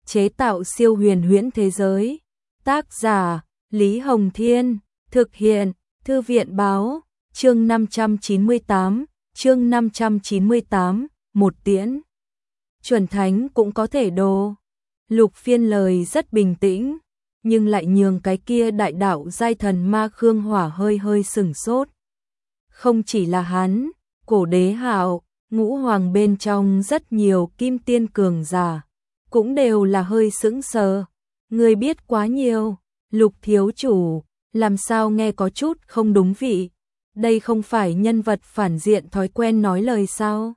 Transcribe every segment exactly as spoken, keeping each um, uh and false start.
chế tạo siêu huyền huyễn thế giới. Tác giả Lý Hồng Thiên, thực hiện Thư viện Báo, chương năm trăm chín mươi tám, chương năm trăm chín mươi tám, một tiễn. Chuẩn thánh cũng có thể đồ. Lục Phiên lời rất bình tĩnh, nhưng lại nhường cái kia đại đạo giai thần ma Khương Hỏa hơi hơi sửng sốt. Không chỉ là hắn, Cổ Đế Hạo, Ngũ Hoàng bên trong rất nhiều kim tiên cường giả, cũng đều là hơi sững sờ. Người biết quá nhiều, Lục thiếu chủ, làm sao nghe có chút không đúng vị. Đây không phải nhân vật phản diện thói quen nói lời sao?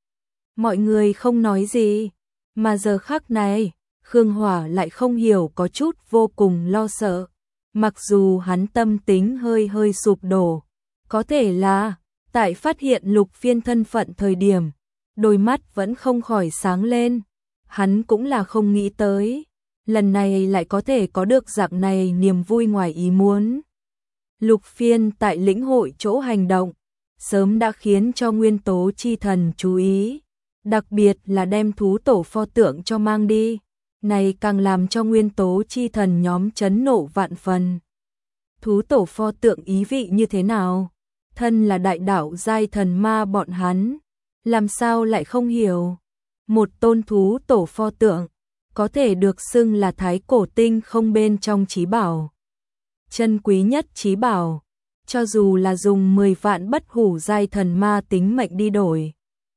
Mọi người không nói gì, mà giờ khắc này, Khương Hỏa lại không hiểu có chút vô cùng lo sợ. Mặc dù hắn tâm tính hơi hơi sụp đổ, có thể là tại phát hiện Lục Phiên thân phận thời điểm, đôi mắt vẫn không khỏi sáng lên. Hắn cũng là không nghĩ tới, lần này lại có thể có được dạng này niềm vui ngoài ý muốn. Lục Phiên tại lĩnh hội chỗ hành động, sớm đã khiến cho nguyên tố chi thần chú ý, đặc biệt là đem thú tổ pho tượng cho mang đi, này càng làm cho nguyên tố chi thần nhóm chấn nộ vạn phần. Thú tổ pho tượng ý vị như thế nào? Thân là đại đạo giai thần ma bọn hắn, làm sao lại không hiểu? Một tôn thú tổ pho tượng, có thể được xưng là thái cổ tinh không bên trong chí bảo. Chân quý nhất chí bảo, cho dù là dùng mười vạn bất hủ giai thần ma tính mệnh đi đổi,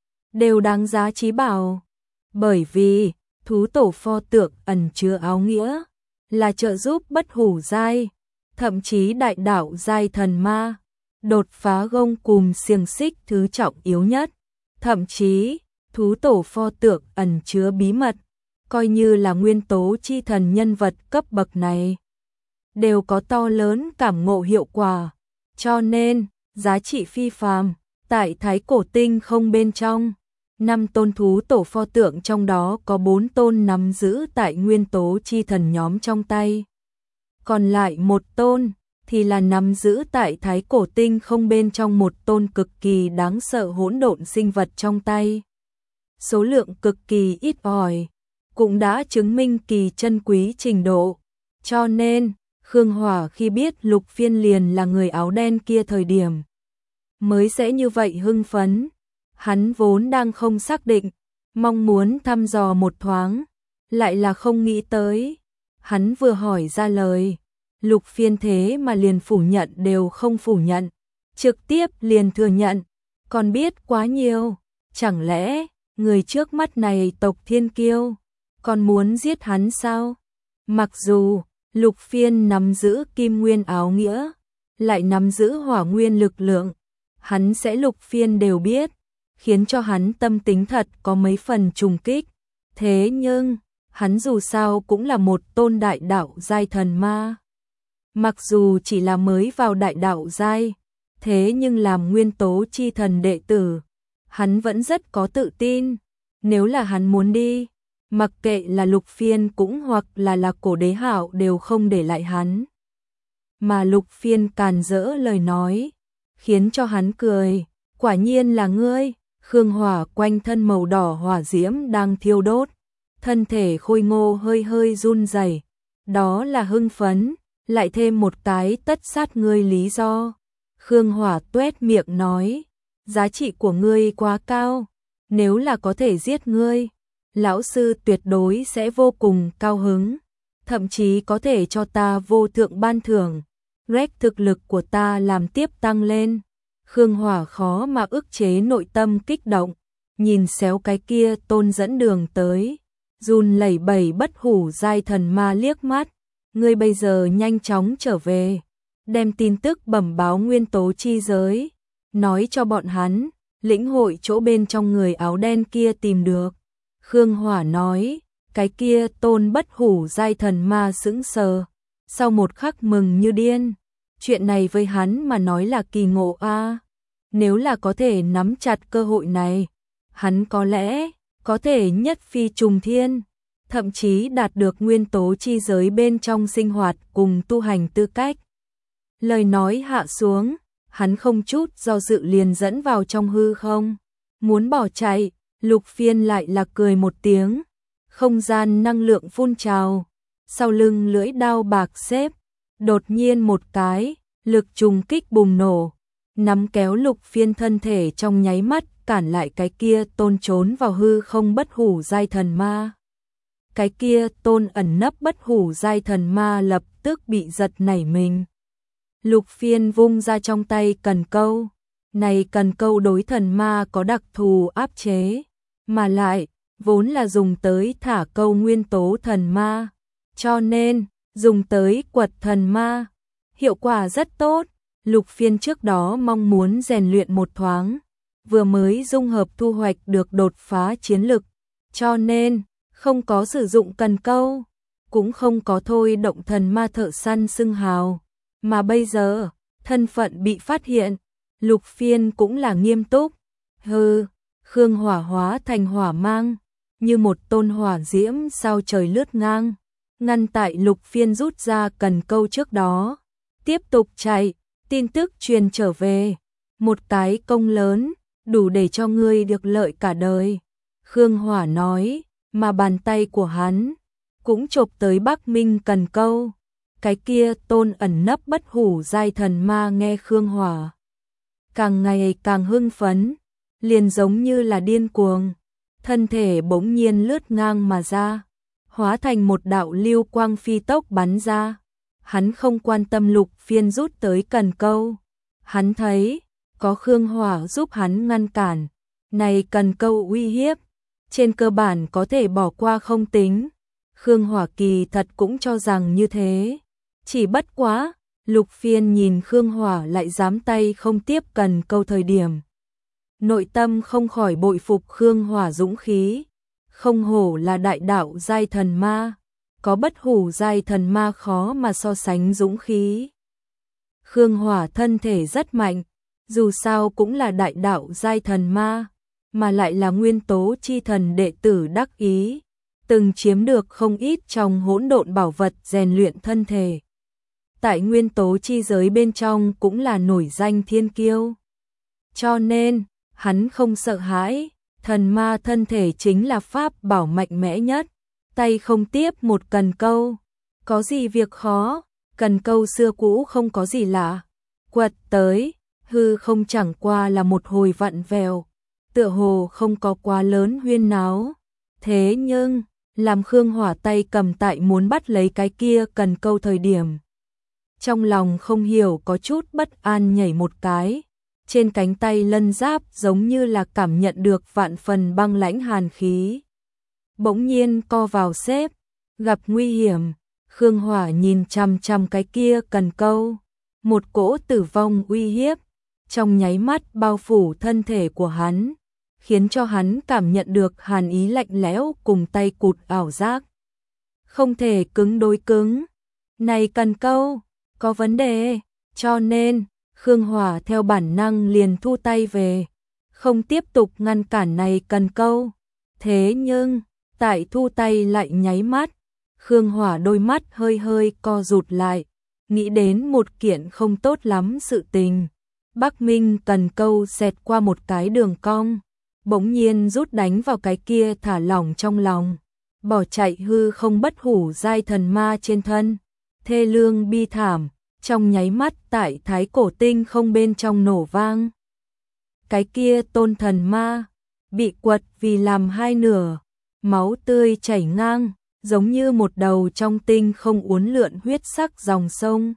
đều đáng giá chí bảo. Bởi vì, thú tổ pho tượng ẩn chứa áo nghĩa, là trợ giúp bất hủ giai, thậm chí đại đạo giai thần ma, đột phá gông cùm xiềng xích thứ trọng yếu nhất. Thậm chí, thú tổ pho tượng ẩn chứa bí mật, coi như là nguyên tố chi thần nhân vật cấp bậc này, đều có to lớn cảm ngộ hiệu quả, cho nên, giá trị phi phàm. Tại thái cổ tinh không bên trong, năm tôn thú tổ pho tượng trong đó có bốn tôn nắm giữ tại nguyên tố chi thần nhóm trong tay. Còn lại một tôn, thì là nắm giữ tại thái cổ tinh không bên trong một tôn cực kỳ đáng sợ hỗn độn sinh vật trong tay. Số lượng cực kỳ ít ỏi, cũng đã chứng minh kỳ chân quý trình độ. Cho nên, Khương Hỏa khi biết Lục Phiên liền là người áo đen kia thời điểm, mới sẽ như vậy hưng phấn. Hắn vốn đang không xác định, mong muốn thăm dò một thoáng, lại là không nghĩ tới. Hắn vừa hỏi ra lời, Lục Phiên thế mà liền phủ nhận đều không phủ nhận, trực tiếp liền thừa nhận, còn biết quá nhiều. Chẳng lẽ, người trước mắt này tộc thiên kiêu, còn muốn giết hắn sao? Mặc dù, Lục Phiên nắm giữ kim nguyên áo nghĩa, lại nắm giữ hỏa nguyên lực lượng, hắn sẽ Lục Phiên đều biết, khiến cho hắn tâm tính thật có mấy phần trùng kích. Thế nhưng, hắn dù sao cũng là một tôn đại đạo giai thần ma. Mặc dù chỉ là mới vào đại đạo giai, thế nhưng làm nguyên tố chi thần đệ tử, hắn vẫn rất có tự tin. Nếu là hắn muốn đi, mặc kệ là Lục Phiên cũng hoặc là là Cổ Đế Hạo đều không để lại hắn. Mà Lục Phiên càn rỡ lời nói, khiến cho hắn cười. Quả nhiên là ngươi. Khương Hỏa quanh thân màu đỏ hỏa diễm đang thiêu đốt, thân thể khôi ngô hơi hơi run rẩy. Đó là hưng phấn, lại thêm một cái tất sát ngươi lý do. Khương Hỏa tuét miệng nói, giá trị của ngươi quá cao, nếu là có thể giết ngươi, lão sư tuyệt đối sẽ vô cùng cao hứng, thậm chí có thể cho ta vô thượng ban thưởng, rét thực lực của ta làm tiếp tăng lên. Khương Hỏa khó mà ức chế nội tâm kích động, nhìn xéo cái kia tôn dẫn đường tới, run lẩy bẩy bất hủ giai thần ma liếc mắt. Ngươi bây giờ nhanh chóng trở về, đem tin tức bẩm báo nguyên tố chi giới, nói cho bọn hắn, lĩnh hội chỗ bên trong người áo đen kia tìm được. Khương Hỏa nói, cái kia tôn bất hủ giai thần ma sững sờ, sau một khắc mừng như điên. Chuyện này với hắn mà nói là kỳ ngộ a. À. Nếu là có thể nắm chặt cơ hội này, hắn có lẽ có thể nhất phi trùng thiên, thậm chí đạt được nguyên tố chi giới bên trong sinh hoạt cùng tu hành tư cách. Lời nói hạ xuống, hắn không chút do dự liền dẫn vào trong hư không, muốn bỏ chạy. Lục Phiên lại là cười một tiếng. không gian năng lượng phun trào, sau lưng lưỡi đao bạc xếp, đột nhiên một cái, lực trùng kích bùng nổ, nắm kéo Lục Phiên thân thể trong nháy mắt cản lại cái kia tôn trốn vào hư không bất hủ giai thần ma. Cái kia tôn ẩn nấp bất hủ giai thần ma lập tức bị giật nảy mình. Lục Phiên vung ra trong tay cần câu, này cần câu đối thần ma có đặc thù áp chế, mà lại vốn là dùng tới thả câu nguyên tố thần ma, cho nên dùng tới quật thần ma, hiệu quả rất tốt. Lục Phiên trước đó mong muốn rèn luyện một thoáng, vừa mới dung hợp thu hoạch được đột phá chiến lực, cho nên không có sử dụng cần câu, cũng không có thôi động thần ma thợ săn xưng hào, mà bây giờ thân phận bị phát hiện, Lục Phiên cũng là nghiêm túc. Hừ, Khương Hỏa hóa thành hỏa mang, như một tôn hỏa diễm sao trời lướt ngang, ngăn tại Lục Phiên rút ra cần câu trước đó, tiếp tục chạy. Tin tức truyền trở về, một cái công lớn, đủ để cho ngươi được lợi cả đời. Khương Hỏa nói, mà bàn tay của hắn cũng chộp tới Bắc Minh cần câu. Cái kia tôn ẩn nấp bất hủ giai thần ma nghe Khương Hỏa càng ngày càng hưng phấn, liền giống như là điên cuồng, thân thể bỗng nhiên lướt ngang mà ra, hóa thành một đạo lưu quang phi tốc bắn ra. Hắn không quan tâm Lục Phiên rút tới cần câu, hắn thấy có Khương Hỏa giúp hắn ngăn cản, này cần câu uy hiếp, trên cơ bản có thể bỏ qua không tính. Khương Hỏa kỳ thật cũng cho rằng như thế, chỉ bất quá, Lục Phiên nhìn Khương Hỏa lại dám tay không tiếp cần câu thời điểm. Nội tâm không khỏi bội phục Khương Hỏa dũng khí, không hổ là đại đạo giai thần ma. Có bất hủ giai thần ma khó mà so sánh dũng khí. Khương Hỏa thân thể rất mạnh, dù sao cũng là đại đạo giai thần ma, mà lại là nguyên tố chi thần đệ tử đắc ý, từng chiếm được không ít trong hỗn độn bảo vật rèn luyện thân thể. Tại nguyên tố chi giới bên trong cũng là nổi danh thiên kiêu. Cho nên, hắn không sợ hãi, thần ma thân thể chính là pháp bảo mạnh mẽ nhất. Tay không tiếp một cần câu, có gì việc khó, cần câu xưa cũ không có gì lạ. Quật tới, hư không chẳng qua là một hồi vặn vẹo, tựa hồ không có quá lớn huyên náo. Thế nhưng, làm Khương Hỏa tay cầm tại muốn bắt lấy cái kia cần câu thời điểm. Trong lòng không hiểu có chút bất an nhảy một cái, trên cánh tay lân giáp giống như là cảm nhận được vạn phần băng lãnh hàn khí. Bỗng nhiên co vào xếp, gặp nguy hiểm, Khương Hỏa nhìn chằm chằm cái kia cần câu, một cỗ tử vong uy hiếp, trong nháy mắt bao phủ thân thể của hắn, khiến cho hắn cảm nhận được hàn ý lạnh lẽo cùng tay cụt ảo giác. Không thể cứng đối cứng, này cần câu, có vấn đề, cho nên, Khương Hỏa theo bản năng liền thu tay về, không tiếp tục ngăn cản này cần câu. Thế nhưng, tại thu tay lại nháy mắt, Khương Hỏa đôi mắt hơi hơi co rụt lại, nghĩ đến một kiện không tốt lắm sự tình. Bắc Minh cần câu xẹt qua một cái đường cong, bỗng nhiên rút đánh vào cái kia thả lỏng trong lòng, bỏ chạy hư không bất hủ giai thần ma trên thân, thê lương bi thảm, trong nháy mắt tại thái cổ tinh không bên trong nổ vang. Cái kia tôn thần ma, bị quật vì làm hai nửa, máu tươi chảy ngang, giống như một đầu trong tinh không uốn lượn huyết sắc dòng sông.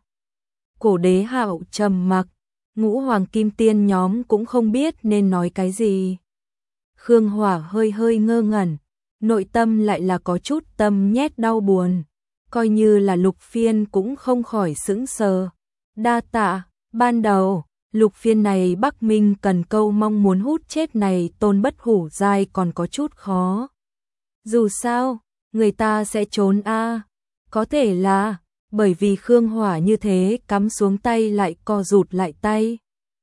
Cổ Đế Hạo trầm mặc, ngũ hoàng kim tiên nhóm cũng không biết nên nói cái gì. Khương Hỏa hơi hơi ngơ ngẩn, nội tâm lại là có chút tâm nhét đau buồn, coi như là Lục Phiên cũng không khỏi sững sờ. Đa tạ, ban đầu, Lục Phiên này Bắc Minh cần câu mong muốn hút chết này tôn bất hủ giai còn có chút khó. Dù sao, người ta sẽ trốn a à. Có thể là, bởi vì Khương Hỏa như thế cắm xuống tay lại co rụt lại tay.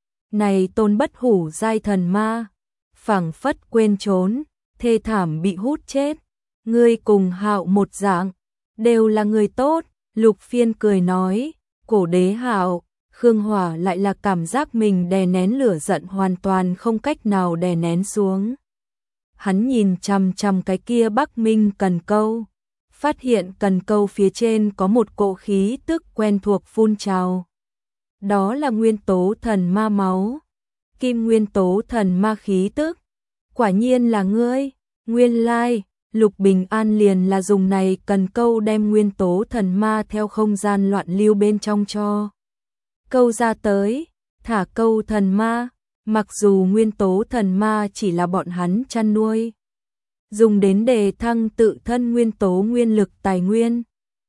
Này tôn bất hủ giai thần ma, phảng phất quên trốn, thê thảm bị hút chết. Ngươi cùng Hạo một dạng, đều là người tốt, Lục Phiên cười nói. Cổ Đế Hạo, Khương Hỏa lại là cảm giác mình đè nén lửa giận hoàn toàn không cách nào đè nén xuống. hắn nhìn chằm chằm cái kia Bắc Minh cần câu, phát hiện cần câu phía trên có một cỗ khí tức quen thuộc phun trào. Đó là nguyên tố thần ma máu, kim nguyên tố thần ma khí tức. Quả nhiên là ngươi, nguyên lai, Lục Bình An liền là dùng này cần câu đem nguyên tố thần ma theo không gian loạn lưu bên trong cho câu ra tới, thả câu thần ma, mặc dù nguyên tố thần ma chỉ là bọn hắn chăn nuôi, dùng đến đề thăng tự thân nguyên tố nguyên lực tài nguyên.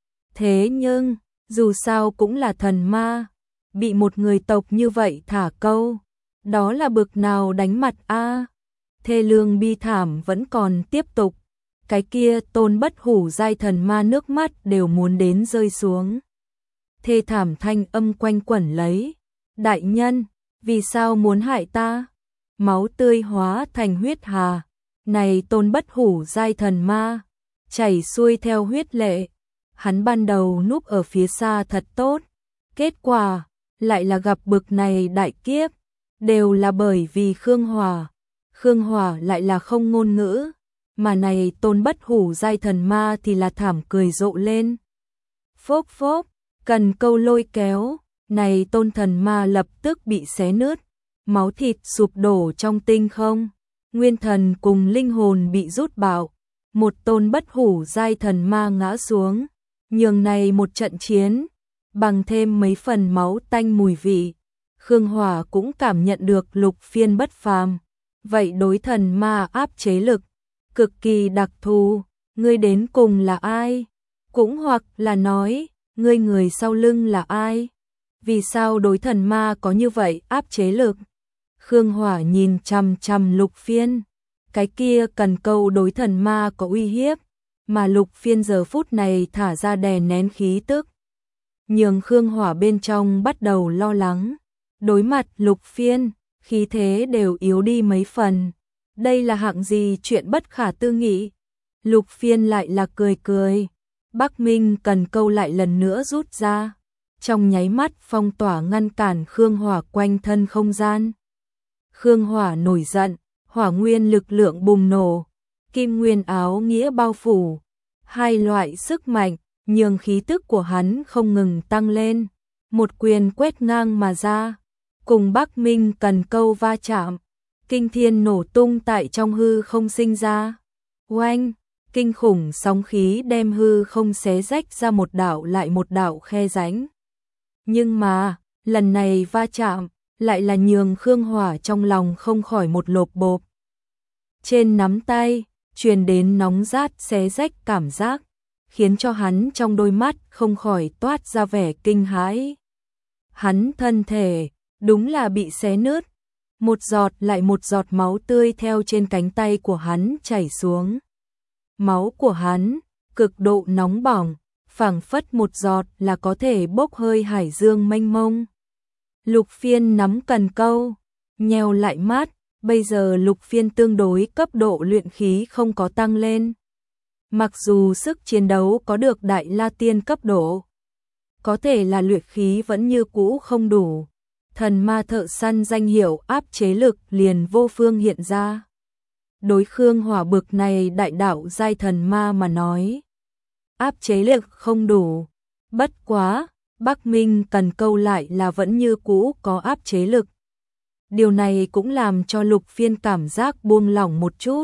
Thế nhưng, dù sao cũng là thần ma, bị một người tộc như vậy thả câu, đó là bực nào đánh mặt a. Thê lương bi thảm vẫn còn tiếp tục, cái kia Tôn Bất Hủ giai thần ma nước mắt đều muốn đến rơi xuống. Thê thảm thanh âm quanh quẩn lấy, đại nhân, vì sao muốn hại ta? Máu tươi hóa thành huyết hà, này Tôn Bất Hủ giai thần ma, chảy xuôi theo huyết lệ. Hắn ban đầu núp ở phía xa thật tốt, kết quả lại là gặp bực này đại kiếp, đều là bởi vì Khương Hòa. Khương Hòa lại là không ngôn ngữ, mà này Tôn Bất Hủ giai thần ma thì là thảm cười rộ lên. Phốc phốc, cần câu lôi kéo, này Tôn thần ma lập tức bị xé nứt, máu thịt sụp đổ trong tinh không, nguyên thần cùng linh hồn bị rút bạo, một Tôn Bất Hủ giai thần ma ngã xuống, nhường này một trận chiến, bằng thêm mấy phần máu tanh mùi vị. Khương Hòa cũng cảm nhận được Lục Phiên bất phàm, vậy đối thần ma áp chế lực cực kỳ đặc thù, ngươi đến cùng là ai? Cũng hoặc là nói, ngươi người sau lưng là ai? Vì sao đối thần ma có như vậy áp chế lực? Khương Hỏa nhìn chằm chằm Lục Phiên, cái kia cần câu đối thần ma có uy hiếp, mà Lục Phiên giờ phút này thả ra đè nén khí tức, nhường Khương Hỏa bên trong bắt đầu lo lắng. Đối mặt Lục Phiên, khí thế đều yếu đi mấy phần. Đây là hạng gì chuyện bất khả tư nghị? Lục Phiên lại là cười cười. Bắc Minh cần câu lại lần nữa rút ra, trong nháy mắt phong tỏa ngăn cản Khương Hỏa quanh thân không gian. Khương Hỏa nổi giận, hỏa nguyên lực lượng bùng nổ, kim nguyên áo nghĩa bao phủ, hai loại sức mạnh, nhường khí tức của hắn không ngừng tăng lên, một quyền quét ngang mà ra, cùng Bắc Minh cần câu va chạm, kinh thiên nổ tung tại trong hư không sinh ra. Oanh, kinh khủng sóng khí đem hư không xé rách ra một đạo lại một đạo khe rãnh. Nhưng mà, lần này va chạm, lại là nhường Khương Hỏa trong lòng không khỏi một lộp bộp. Trên nắm tay, truyền đến nóng rát xé rách cảm giác, khiến cho hắn trong đôi mắt không khỏi toát ra vẻ kinh hãi. Hắn thân thể, đúng là bị xé nứt, một giọt lại một giọt máu tươi theo trên cánh tay của hắn chảy xuống. Máu của hắn, cực độ nóng bỏng, phảng phất một giọt là có thể bốc hơi hải dương mênh mông. Lục Phiên nắm cần câu, nheo lại mắt, bây giờ Lục Phiên tương đối cấp độ luyện khí không có tăng lên. Mặc dù sức chiến đấu có được đại la tiên cấp độ, có thể là luyện khí vẫn như cũ không đủ. Thần ma thợ săn danh hiệu áp chế lực liền vô phương hiện ra. Đối Khương Hỏa bực này đại đạo giai thần ma mà nói, áp chế lực không đủ. Bất quá, Bắc Minh cần câu lại là vẫn như cũ có áp chế lực. Điều này cũng làm cho Lục Phiên cảm giác buông lỏng một chút.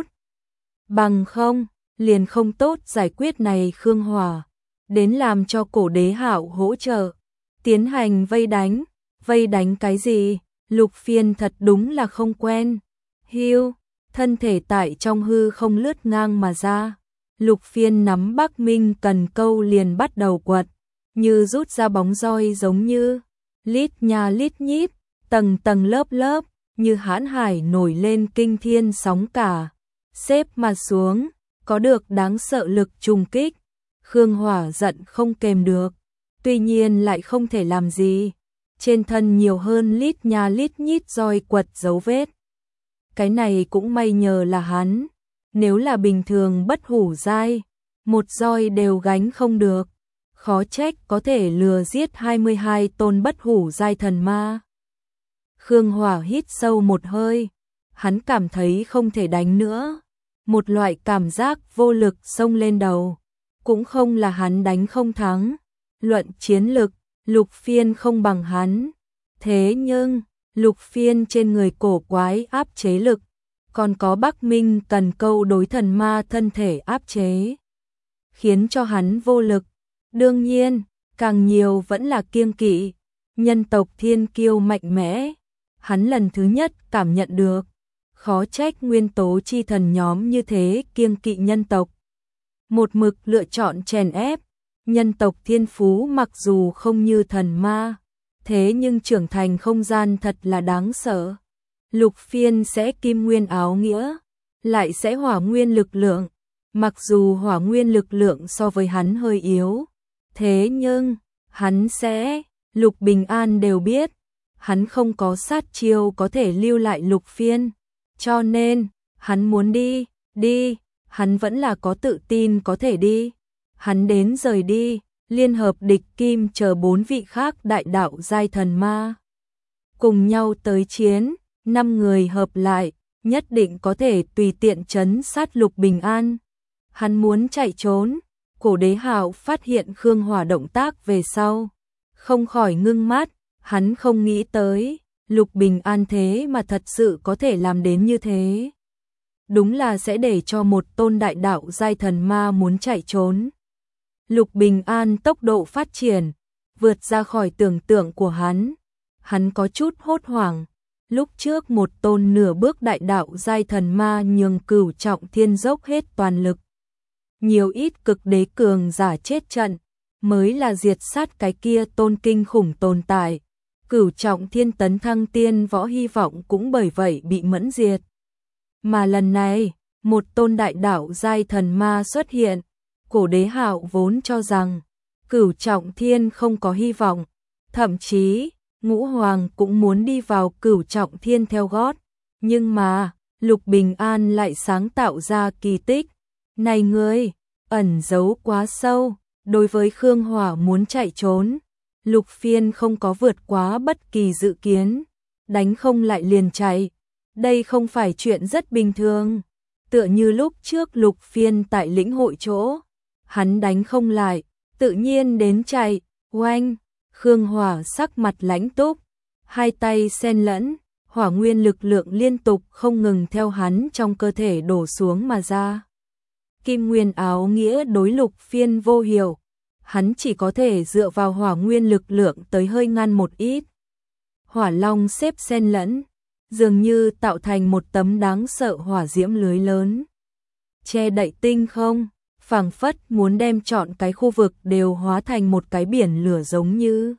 Bằng không, liền không tốt giải quyết này Khương Hỏa, đến làm cho Cổ Đế Hạo hỗ trợ, tiến hành vây đánh. Vây đánh cái gì? Lục Phiên thật đúng là không quen. Hiu, thân thể tại trong hư không lướt ngang mà ra. Lục Phiên nắm Bắc Minh cần câu liền bắt đầu quật, như rút ra bóng roi giống như lít nha lít nhít, tầng tầng lớp lớp, như hãn hải nổi lên kinh thiên sóng cả, xếp mà xuống, có được đáng sợ lực trùng kích. Khương Hỏa giận không kềm được, tuy nhiên lại không thể làm gì. Trên thân nhiều hơn lít nha lít nhít roi quật dấu vết. Cái này cũng may nhờ là hắn, nếu là bình thường bất hủ giai, một roi đều gánh không được, khó trách có thể lừa giết hai mươi hai tôn bất hủ giai thần ma. Khương Hỏa hít sâu một hơi, hắn cảm thấy không thể đánh nữa, một loại cảm giác vô lực xông lên đầu. Cũng không là hắn đánh không thắng, luận chiến lực, Lục Phiên không bằng hắn. Thế nhưng, Lục Phiên trên người cổ quái áp chế lực, còn có Bắc Minh cần câu đối thần ma thân thể áp chế, khiến cho hắn vô lực. Đương nhiên, càng nhiều vẫn là kiêng kỵ, nhân tộc thiên kiêu mạnh mẽ, hắn lần thứ nhất cảm nhận được, khó trách nguyên tố chi thần nhóm như thế kiêng kỵ nhân tộc. Một mực lựa chọn chèn ép, nhân tộc thiên phú mặc dù không như thần ma, thế nhưng trưởng thành không gian thật là đáng sợ. Lục Phiên sẽ kim nguyên áo nghĩa, lại sẽ hỏa nguyên lực lượng, mặc dù hỏa nguyên lực lượng so với hắn hơi yếu, thế nhưng, hắn sẽ, Lục Bình An đều biết, hắn không có sát chiêu có thể lưu lại Lục Phiên, cho nên, hắn muốn đi, đi, hắn vẫn là có tự tin có thể đi. Hắn đến rời đi, liên hợp địch kim chờ bốn vị khác đại đạo giai thần ma. Cùng nhau tới chiến, năm người hợp lại, nhất định có thể tùy tiện trấn sát Lục Bình An. Hắn muốn chạy trốn, Cổ Đế Hạo phát hiện Khương Hỏa động tác về sau, không khỏi ngưng mắt, hắn không nghĩ tới, Lục Bình An thế mà thật sự có thể làm đến như thế. Đúng là sẽ để cho một tôn đại đạo giai thần ma muốn chạy trốn. Lục Bình An tốc độ phát triển, vượt ra khỏi tưởng tượng của hắn. Hắn có chút hốt hoảng. Lúc trước một tôn nửa bước đại đạo giai thần ma nhường Cửu Trọng Thiên dốc hết toàn lực. Nhiều ít cực đế cường giả chết trận, mới là diệt sát cái kia tôn kinh khủng tồn tại. Cửu Trọng Thiên tấn thăng tiên võ hy vọng cũng bởi vậy bị mẫn diệt. Mà lần này, một tôn đại đạo giai thần ma xuất hiện. Cổ Đế Hạo vốn cho rằng Cửu Trọng Thiên không có hy vọng, thậm chí Ngũ Hoàng cũng muốn đi vào Cửu Trọng Thiên theo gót, nhưng mà Lục Bình An lại sáng tạo ra kỳ tích. Này ngươi, ẩn giấu quá sâu, đối với Khương Hỏa muốn chạy trốn, Lục Phiên không có vượt quá bất kỳ dự kiến, đánh không lại liền chạy. Đây không phải chuyện rất bình thường, tựa như lúc trước Lục Phiên tại lĩnh hội chỗ. Hắn đánh không lại, tự nhiên đến chạy, oanh, Khương Hỏa sắc mặt lãnh túc, hai tay xen lẫn, hỏa nguyên lực lượng liên tục không ngừng theo hắn trong cơ thể đổ xuống mà ra. Kim nguyên áo nghĩa đối Lục Phiên vô hiệu, hắn chỉ có thể dựa vào hỏa nguyên lực lượng tới hơi ngăn một ít. Hỏa long xếp xen lẫn, dường như tạo thành một tấm đáng sợ hỏa diễm lưới lớn, che đậy tinh không. Phảng phất muốn đem trọn cái khu vực đều hóa thành một cái biển lửa giống như.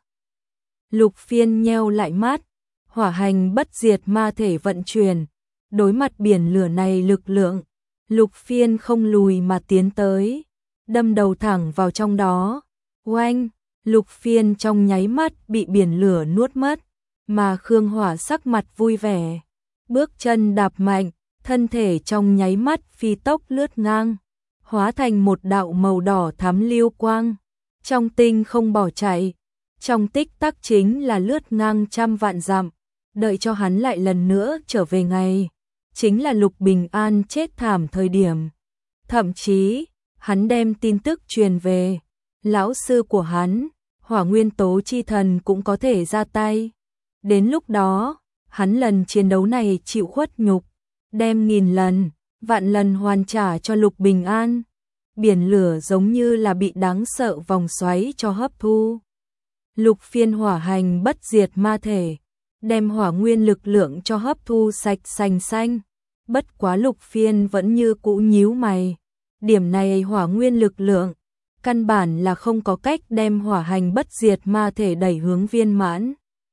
Lục Phiên nheo lại mắt, hỏa hành bất diệt ma thể vận chuyển, đối mặt biển lửa này lực lượng, Lục Phiên không lùi mà tiến tới, đâm đầu thẳng vào trong đó. Oanh, Lục Phiên trong nháy mắt bị biển lửa nuốt mất, mà Khương Hỏa sắc mặt vui vẻ, bước chân đạp mạnh, thân thể trong nháy mắt phi tốc lướt ngang, hóa thành một đạo màu đỏ thắm lưu quang, trong tinh không bỏ chạy, trong tích tắc chính là lướt ngang trăm vạn dặm, đợi cho hắn lại lần nữa trở về ngày, chính là Lục Bình An chết thảm thời điểm. Thậm chí, hắn đem tin tức truyền về, lão sư của hắn, hỏa nguyên tố chi thần cũng có thể ra tay. Đến lúc đó, hắn lần chiến đấu này chịu khuất nhục, đem nghìn lần, vạn lần hoàn trả cho Lục Bình An. Biển lửa giống như là bị đáng sợ vòng xoáy cho hấp thu. Lục Phiên hỏa hành bất diệt ma thể, đem hỏa nguyên lực lượng cho hấp thu sạch sành xanh. Bất quá Lục Phiên vẫn như cũ nhíu mày. Điểm này hỏa nguyên lực lượng, căn bản là không có cách đem hỏa hành bất diệt ma thể đẩy hướng viên mãn.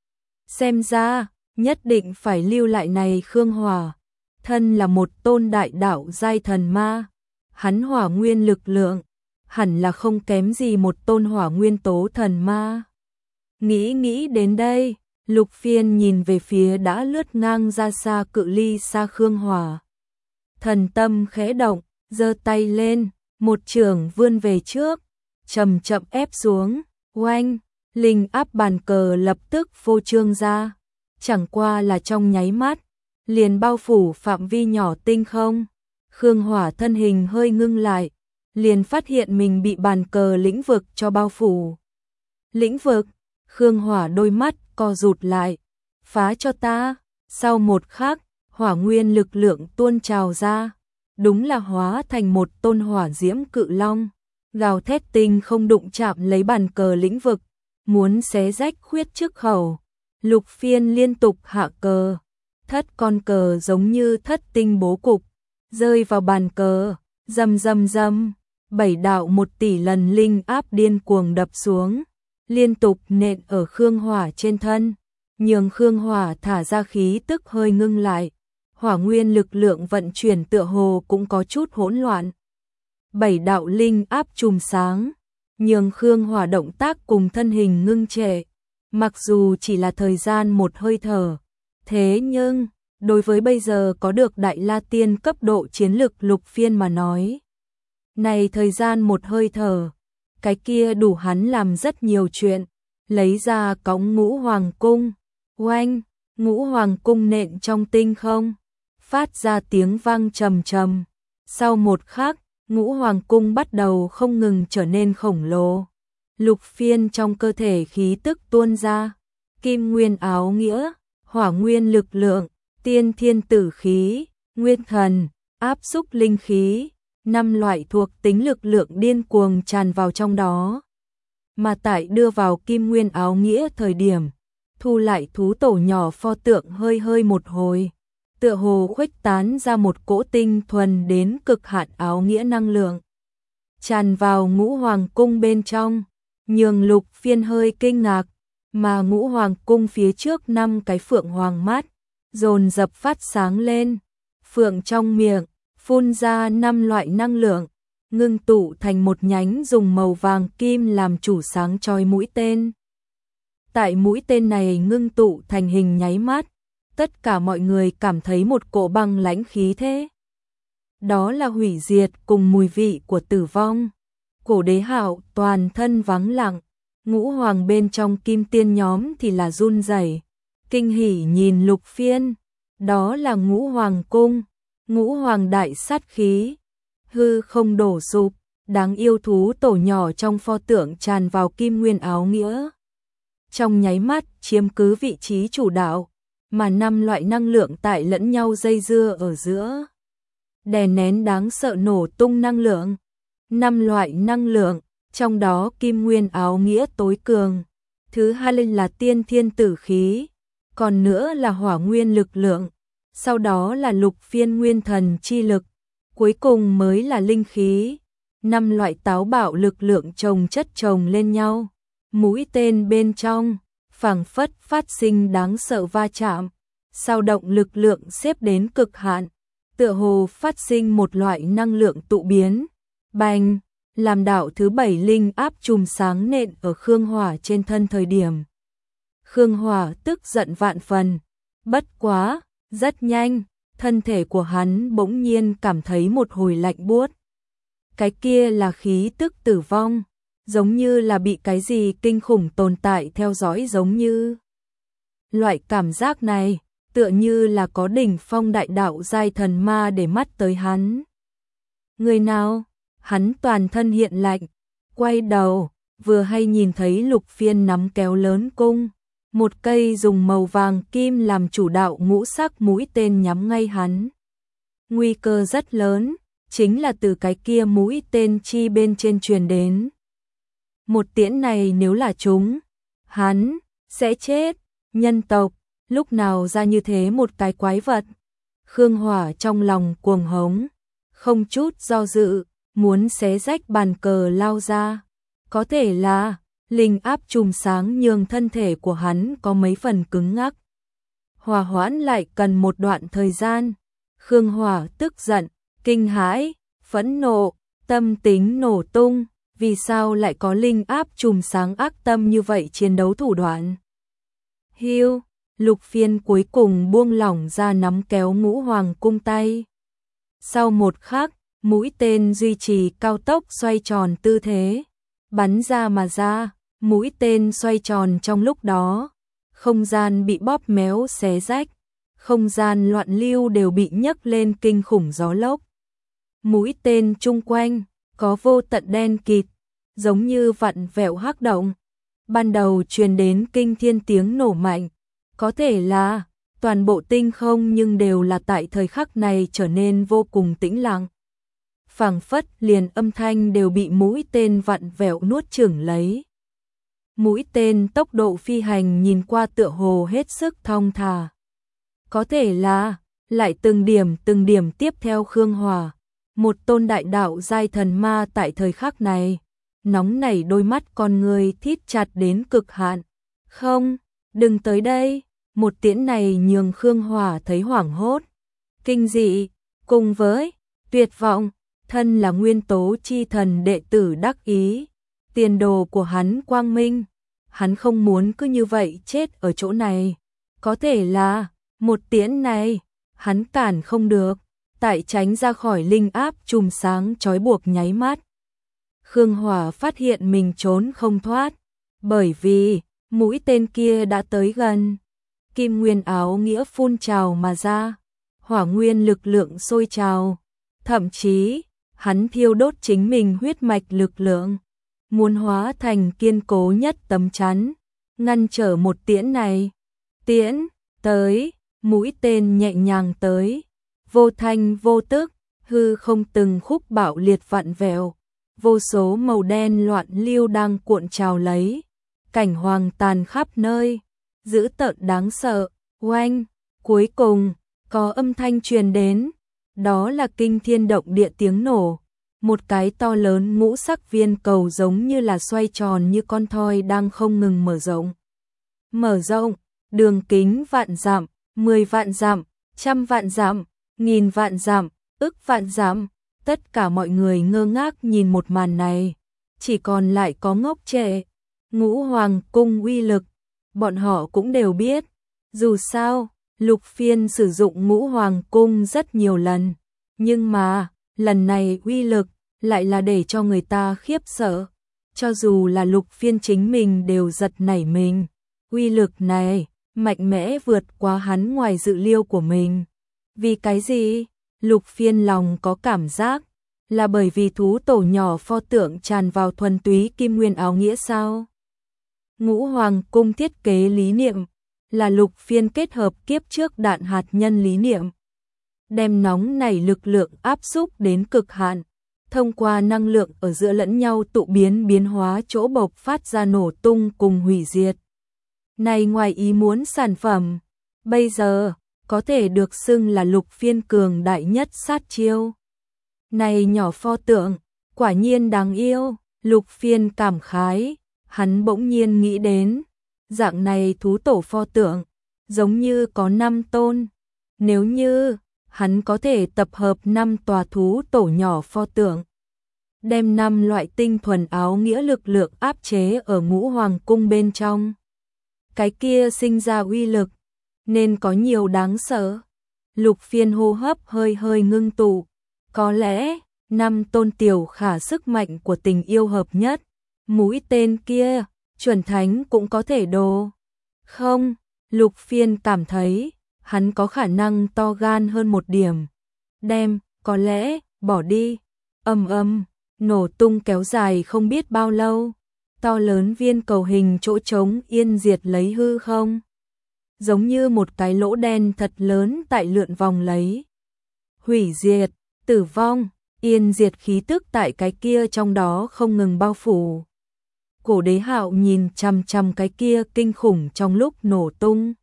Xem ra, nhất định phải lưu lại này Khương Hỏa. Thân là một tôn đại đạo giai thần ma, hắn hỏa nguyên lực lượng, hẳn là không kém gì một tôn hỏa nguyên tố thần ma. Nghĩ nghĩ đến đây, Lục Phiên nhìn về phía đã lướt ngang ra xa cự ly xa Khương Hỏa. Thần tâm khẽ động, giơ tay lên, một chưởng vươn về trước, chậm chậm ép xuống, oanh, linh áp bàn cờ lập tức phô trương ra, chẳng qua là trong nháy mắt, liền bao phủ phạm vi nhỏ tinh không. Khương Hỏa thân hình hơi ngưng lại, liền phát hiện mình bị bàn cờ lĩnh vực cho bao phủ. Lĩnh vực, Khương Hỏa đôi mắt co rụt lại, phá cho ta. Sau một khắc, hỏa nguyên lực lượng tuôn trào ra, đúng là hóa thành một tôn hỏa diễm cự long, gào thét tinh không đụng chạm lấy bàn cờ lĩnh vực, muốn xé rách khuyết trước khẩu. Lục Phiên liên tục hạ cờ, thất con cờ giống như thất tinh bố cục, rơi vào bàn cờ, rầm rầm rầm, bảy đạo một tỷ lần linh áp điên cuồng đập xuống, liên tục nện ở Khương Hỏa trên thân, nhường Khương Hỏa thả ra khí tức hơi ngưng lại, hỏa nguyên lực lượng vận chuyển tựa hồ cũng có chút hỗn loạn. Bảy đạo linh áp chùm sáng, nhường Khương Hỏa động tác cùng thân hình ngưng trệ, mặc dù chỉ là thời gian một hơi thở, thế nhưng đối với bây giờ có được Đại La Tiên cấp độ chiến lực Lục Phiên mà nói, này thời gian một hơi thở, cái kia đủ hắn làm rất nhiều chuyện, lấy ra cõng Ngũ Hoàng cung, oanh, Ngũ Hoàng cung nện trong tinh không, phát ra tiếng vang trầm trầm. Sau một khắc, Ngũ Hoàng cung bắt đầu không ngừng trở nên khổng lồ. Lục Phiên trong cơ thể khí tức tuôn ra, kim nguyên áo nghĩa, hỏa nguyên lực lượng, tiên thiên tử khí, nguyên thần, áp xúc linh khí, năm loại thuộc tính lực lượng điên cuồng tràn vào trong đó. Mà tại đưa vào kim nguyên áo nghĩa thời điểm, thu lại thú tổ nhỏ pho tượng hơi hơi một hồi, tựa hồ khuếch tán ra một cỗ tinh thuần đến cực hạn áo nghĩa năng lượng, tràn vào Ngũ Hoàng cung bên trong, nhường Lục Phiên hơi kinh ngạc, mà Ngũ Hoàng cung phía trước năm cái phượng hoàng mắt, dồn dập phát sáng lên, phượng trong miệng, phun ra năm loại năng lượng, ngưng tụ thành một nhánh dùng màu vàng kim làm chủ sáng chói mũi tên. Tại mũi tên này ngưng tụ thành hình nháy mắt, tất cả mọi người cảm thấy một cỗ băng lãnh khí thế. Đó là hủy diệt cùng mùi vị của tử vong. Cổ Đế Hạo toàn thân vắng lặng, Ngũ Hoàng bên trong kim tiên nhóm thì là run rẩy, kinh hỉ nhìn Lục Phiên. Đó là Ngũ Hoàng cung, Ngũ Hoàng đại sát khí, hư không đổ sụp, đáng yêu thú tổ nhỏ trong pho tượng tràn vào kim nguyên áo nghĩa. Trong nháy mắt chiếm cứ vị trí chủ đạo, mà năm loại năng lượng tại lẫn nhau dây dưa ở giữa. Đè nén đáng sợ nổ tung năng lượng. Năm loại năng lượng, trong đó kim nguyên áo nghĩa tối cường. Thứ hai là tiên thiên tử khí, còn nữa là hỏa nguyên lực lượng, sau đó là Lục Phiên nguyên thần chi lực, cuối cùng mới là linh khí. Năm loại táo bạo lực lượng chồng chất chồng lên nhau, mũi tên bên trong phảng phất phát sinh đáng sợ va chạm, sao động lực lượng xếp đến cực hạn, tựa hồ phát sinh một loại năng lượng tụ biến, bành, làm đạo thứ bảy linh áp chùm sáng nện ở Khương Hỏa trên thân thời điểm. Khương Hỏa tức giận vạn phần, bất quá, rất nhanh, thân thể của hắn bỗng nhiên cảm thấy một hồi lạnh buốt. Cái kia là khí tức tử vong, giống như là bị cái gì kinh khủng tồn tại theo dõi giống như. Loại cảm giác này, tựa như là có đỉnh phong đại đạo giai thần ma để mắt tới hắn. Người nào? Hắn toàn thân hiện lạnh, quay đầu, vừa hay nhìn thấy Lục Phiên nắm kéo lớn cung, một cây dùng màu vàng kim làm chủ đạo ngũ sắc mũi tên nhắm ngay hắn. Nguy cơ rất lớn, chính là từ cái kia mũi tên chi bên trên truyền đến. Một tiễn này nếu là chúng, hắn sẽ chết. Nhân tộc, lúc nào ra như thế một cái quái vật? Khương Hỏa trong lòng cuồng hống, không chút do dự, muốn xé rách bàn cờ lao ra. Có thể là, linh áp chùm sáng nhường thân thể của hắn có mấy phần cứng ngắc. Hòa hoãn lại cần một đoạn thời gian. Khương Hỏa tức giận, kinh hãi, phẫn nộ, tâm tính nổ tung. Vì sao lại có linh áp chùm sáng ác tâm như vậy chiến đấu thủ đoạn? Hiu, Lục Phiên cuối cùng buông lỏng ra nắm kéo Ngũ Hoàng cung tay. Sau một khắc, mũi tên duy trì cao tốc xoay tròn tư thế, bắn ra mà ra, mũi tên xoay tròn trong lúc đó, không gian bị bóp méo xé rách, không gian loạn lưu đều bị nhấc lên kinh khủng gió lốc. mũi tên chung quanh có vô tận đen kịt, giống như vặn vẹo hắc động. Ban đầu truyền đến kinh thiên tiếng nổ mạnh, có thể là toàn bộ tinh không, nhưng đều là tại thời khắc này trở nên vô cùng tĩnh lặng. Phảng phất liền âm thanh đều bị mũi tên vặn vẹo nuốt chửng lấy. Mũi tên tốc độ phi hành nhìn qua tựa hồ hết sức thong thả. Có thể là lại từng điểm từng điểm tiếp theo Khương Hòa, một tôn đại đạo giai thần ma tại thời khắc này, nóng nảy đôi mắt con người thít chặt đến cực hạn. Không, đừng tới đây. Một tiễn này nhường Khương Hòa thấy hoảng hốt, kinh dị, cùng với tuyệt vọng. Thân là nguyên tố chi thần đệ tử đắc ý, tiền đồ của hắn quang minh, hắn không muốn cứ như vậy chết ở chỗ này. Có thể là một tiễn này hắn cản không được, tại tránh ra khỏi linh áp chùm sáng trói buộc nháy mắt. Khương Hòa phát hiện mình trốn không thoát, bởi vì mũi tên kia đã tới gần. Kim nguyên áo nghĩa phun trào mà ra, hỏa nguyên lực lượng sôi trào, thậm chí hắn thiêu đốt chính mình huyết mạch lực lượng, muốn hóa thành kiên cố nhất tấm chắn, ngăn trở một tiễn này. Tiễn tới, mũi tên nhẹ nhàng tới, vô thanh vô tức, hư không từng khúc bạo liệt vặn vẹo, vô số màu đen loạn lưu đang cuộn trào lấy, cảnh hoàng tàn khắp nơi, dữ tợn đáng sợ. Oanh, cuối cùng có âm thanh truyền đến, đó là kinh thiên động địa tiếng nổ. Một cái to lớn ngũ sắc viên cầu giống như là xoay tròn như con thoi đang không ngừng mở rộng. Mở rộng, đường kính vạn dặm, mười vạn dặm, trăm vạn dặm, nghìn vạn dặm, ức vạn dặm. Tất cả mọi người ngơ ngác nhìn một màn này, chỉ còn lại có ngốc trệ. Ngũ Hoàng cung uy lực, bọn họ cũng đều biết. Dù sao, Lục Phiên sử dụng Ngũ Hoàng cung rất nhiều lần, nhưng mà lần này uy lực lại là để cho người ta khiếp sợ. Cho dù là Lục Phiên chính mình đều giật nảy mình. Uy lực này mạnh mẽ vượt quá hắn ngoài dự liệu của mình. Vì cái gì? Lục Phiên lòng có cảm giác là bởi vì thú tổ nhỏ pho tượng tràn vào thuần túy kim nguyên áo nghĩa sao? Ngũ Hoàng cung thiết kế lý niệm là Lục Phiên kết hợp kiếp trước đạn hạt nhân lý niệm, đem nóng nảy lực lượng áp xúc đến cực hạn, thông qua năng lượng ở giữa lẫn nhau tụ biến biến hóa chỗ bộc phát ra nổ tung cùng hủy diệt. Này ngoài ý muốn sản phẩm, bây giờ có thể được xưng là Lục Phiên cường đại nhất sát chiêu. Này nhỏ pho tượng, quả nhiên đáng yêu. Lục Phiên cảm khái, hắn bỗng nhiên nghĩ đến, dạng này thú tổ pho tượng, giống như có năm tôn. Nếu như hắn có thể tập hợp năm tòa thú tổ nhỏ pho tượng, đem năm loại tinh thuần áo nghĩa lực lượng áp chế ở Ngũ Hoàng cung bên trong, cái kia sinh ra uy lực nên có nhiều đáng sợ. Lục Phiên hô hấp hơi hơi ngưng tụ, có lẽ năm tôn tiểu khả sức mạnh của tình yêu hợp nhất, mũi tên kia chuẩn thánh cũng có thể đồ. Không, Lục Phiên cảm thấy hắn có khả năng to gan hơn một điểm. Đem, có lẽ, bỏ đi. Ầm ầm, nổ tung kéo dài không biết bao lâu. To lớn viên cầu hình chỗ trống yên diệt lấy hư không. Giống như một cái lỗ đen thật lớn tại lượn vòng lấy. Hủy diệt, tử vong, yên diệt khí tức tại cái kia trong đó không ngừng bao phủ. Cổ Đế Hạo nhìn chằm chằm cái kia kinh khủng trong lúc nổ tung.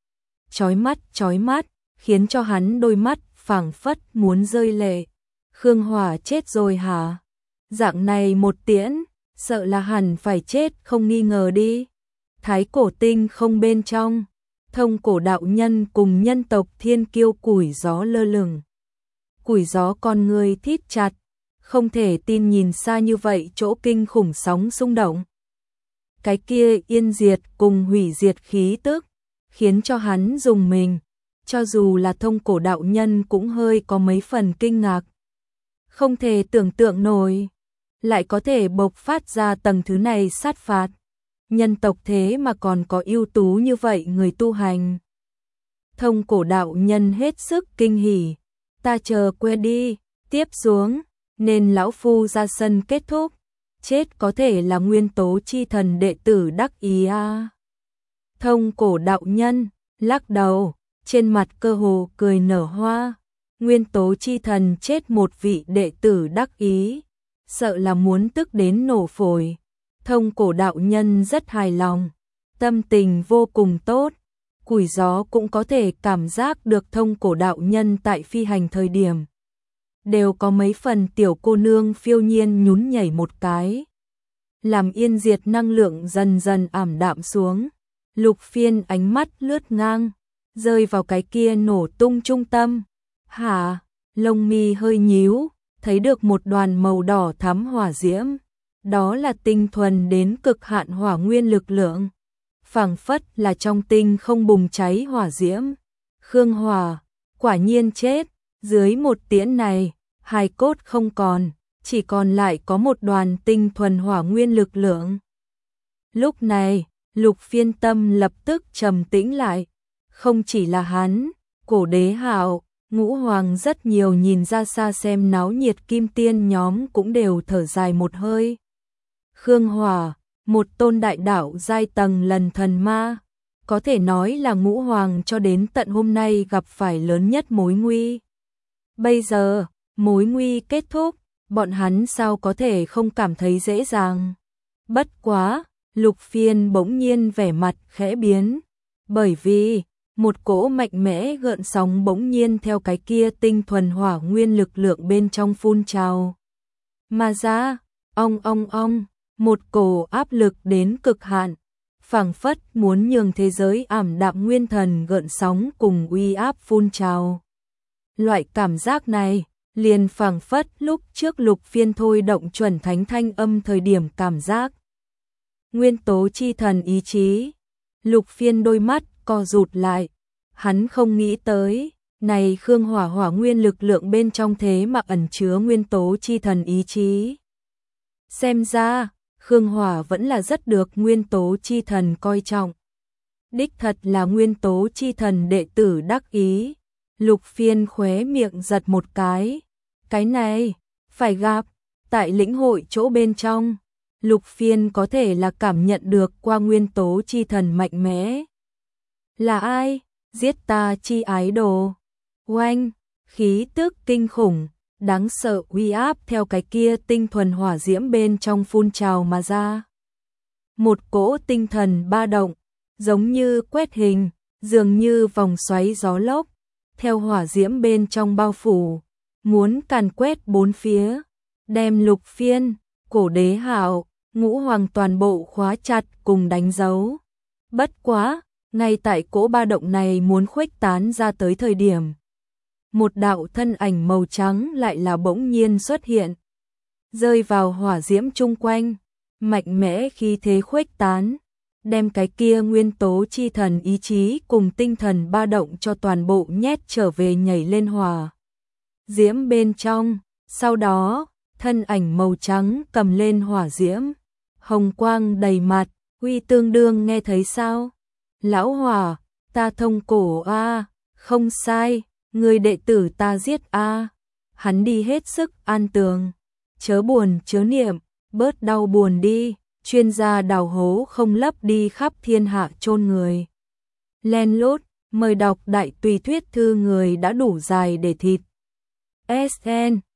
Chói mắt, chói mắt, khiến cho hắn đôi mắt phảng phất muốn rơi lệ. Khương Hòa chết rồi hả? Dạng này một tiễn, sợ là hẳn phải chết không nghi ngờ đi. Thái cổ tinh không bên trong, thông cổ đạo nhân cùng nhân tộc thiên kiêu củi gió lơ lửng. Củi gió con người thít chặt, không thể tin nhìn xa như vậy chỗ kinh khủng sóng xung động. Cái kia yên diệt cùng hủy diệt khí tức, khiến cho hắn dùng mình, cho dù là thông cổ đạo nhân cũng hơi có mấy phần kinh ngạc. Không thể tưởng tượng nổi, lại có thể bộc phát ra tầng thứ này sát phạt. Nhân tộc thế mà còn có ưu tú như vậy người tu hành. Thông cổ đạo nhân hết sức kinh hỉ, ta chờ que đi, Tiếp xuống, nên lão phu ra sân kết thúc, chết có thể là nguyên tố chi thần đệ tử đắc ý a. Thông cổ đạo nhân, lắc đầu, trên mặt cơ hồ cười nở hoa, nguyên tố chi thần chết một vị đệ tử đắc ý, sợ là muốn tức đến nổ phổi. Thông cổ đạo nhân rất hài lòng, tâm tình vô cùng tốt, củi gió cũng có thể cảm giác được thông cổ đạo nhân tại phi hành thời điểm. Đều có mấy phần tiểu cô nương phiêu nhiên nhún nhảy một cái. Làm yên diệt năng lượng dần dần ảm đạm xuống. Lục Phiên ánh mắt lướt ngang, rơi vào cái kia nổ tung trung tâm. Hả? Lông mi hơi nhíu, thấy được một đoàn màu đỏ thắm hỏa diễm. Đó là tinh thuần đến cực hạn hỏa nguyên lực lượng. Phảng phất là trong tinh không bùng cháy hỏa diễm. Khương Hòa, quả nhiên chết, dưới một tiễn này, hài cốt không còn, chỉ còn lại có một đoàn tinh thuần hỏa nguyên lực lượng. Lúc này, Lục Phiên tâm lập tức trầm tĩnh lại, không chỉ là hắn, Cổ Đế Hạo, Ngũ Hoàng rất nhiều nhìn ra xa xem náo nhiệt kim tiên nhóm cũng đều thở dài một hơi. Khương Hòa, một tôn đại đạo giai tầng lần thần ma, có thể nói là Ngũ Hoàng cho đến tận hôm nay gặp phải lớn nhất mối nguy. Bây giờ, mối nguy kết thúc, bọn hắn sao có thể không cảm thấy dễ dàng. Bất quá, Lục Phiên bỗng nhiên vẻ mặt khẽ biến, bởi vì một cỗ mạnh mẽ gợn sóng bỗng nhiên theo cái kia tinh thuần hỏa nguyên lực lượng bên trong phun trào. Mà ra, ong ong ong, một cổ áp lực đến cực hạn, phảng phất muốn nhường thế giới ảm đạm nguyên thần gợn sóng cùng uy áp phun trào. Loại cảm giác này, liền phảng phất lúc trước Lục Phiên thôi động chuẩn thánh thanh âm thời điểm cảm giác. Nguyên tố chi thần ý chí, Lục Phiên đôi mắt co rụt lại, hắn không nghĩ tới, này Khương Hỏa hỏa nguyên lực lượng bên trong thế mà ẩn chứa nguyên tố chi thần ý chí. Xem ra, Khương Hỏa vẫn là rất được nguyên tố chi thần coi trọng. Đích thật là nguyên tố chi thần đệ tử đắc ý. Lục Phiên khóe miệng giật một cái. Cái này, phải gặp, tại lĩnh hội chỗ bên trong. Lục Phiên có thể là cảm nhận được qua nguyên tố chi thần mạnh mẽ. Là ai? Giết ta chi ái đồ. Oanh, khí tức kinh khủng, đáng sợ uy áp theo cái kia tinh thuần hỏa diễm bên trong phun trào mà ra. Một cỗ tinh thần ba động, giống như quét hình, dường như vòng xoáy gió lốc, theo hỏa diễm bên trong bao phủ, muốn càn quét bốn phía, đem Lục Phiên, Cổ Đế Hạo, Ngũ Hoàng toàn bộ khóa chặt cùng đánh dấu. Bất quá, ngay tại cỗ ba động này muốn khuếch tán ra tới thời điểm, một đạo thân ảnh màu trắng lại là bỗng nhiên xuất hiện, rơi vào hỏa diễm chung quanh, mạnh mẽ khí thế khuếch tán, đem cái kia nguyên tố chi thần ý chí cùng tinh thần ba động cho toàn bộ nhét trở về nhảy lên hỏa diễm bên trong. Sau đó, thân ảnh màu trắng cầm lên hỏa diễm, hồng quang đầy mặt, uy tương đương nghe thấy sao? Lão Hỏa, ta thông cổ a, không sai, người đệ tử ta giết a. Hắn đi hết sức an tường, chớ buồn chớ niệm, bớt đau buồn đi, chuyên gia đào hố không lấp đi khắp thiên hạ chôn người. Len lút, mời đọc đại tùy thuyết thư người đã đủ dài để thịt. ét en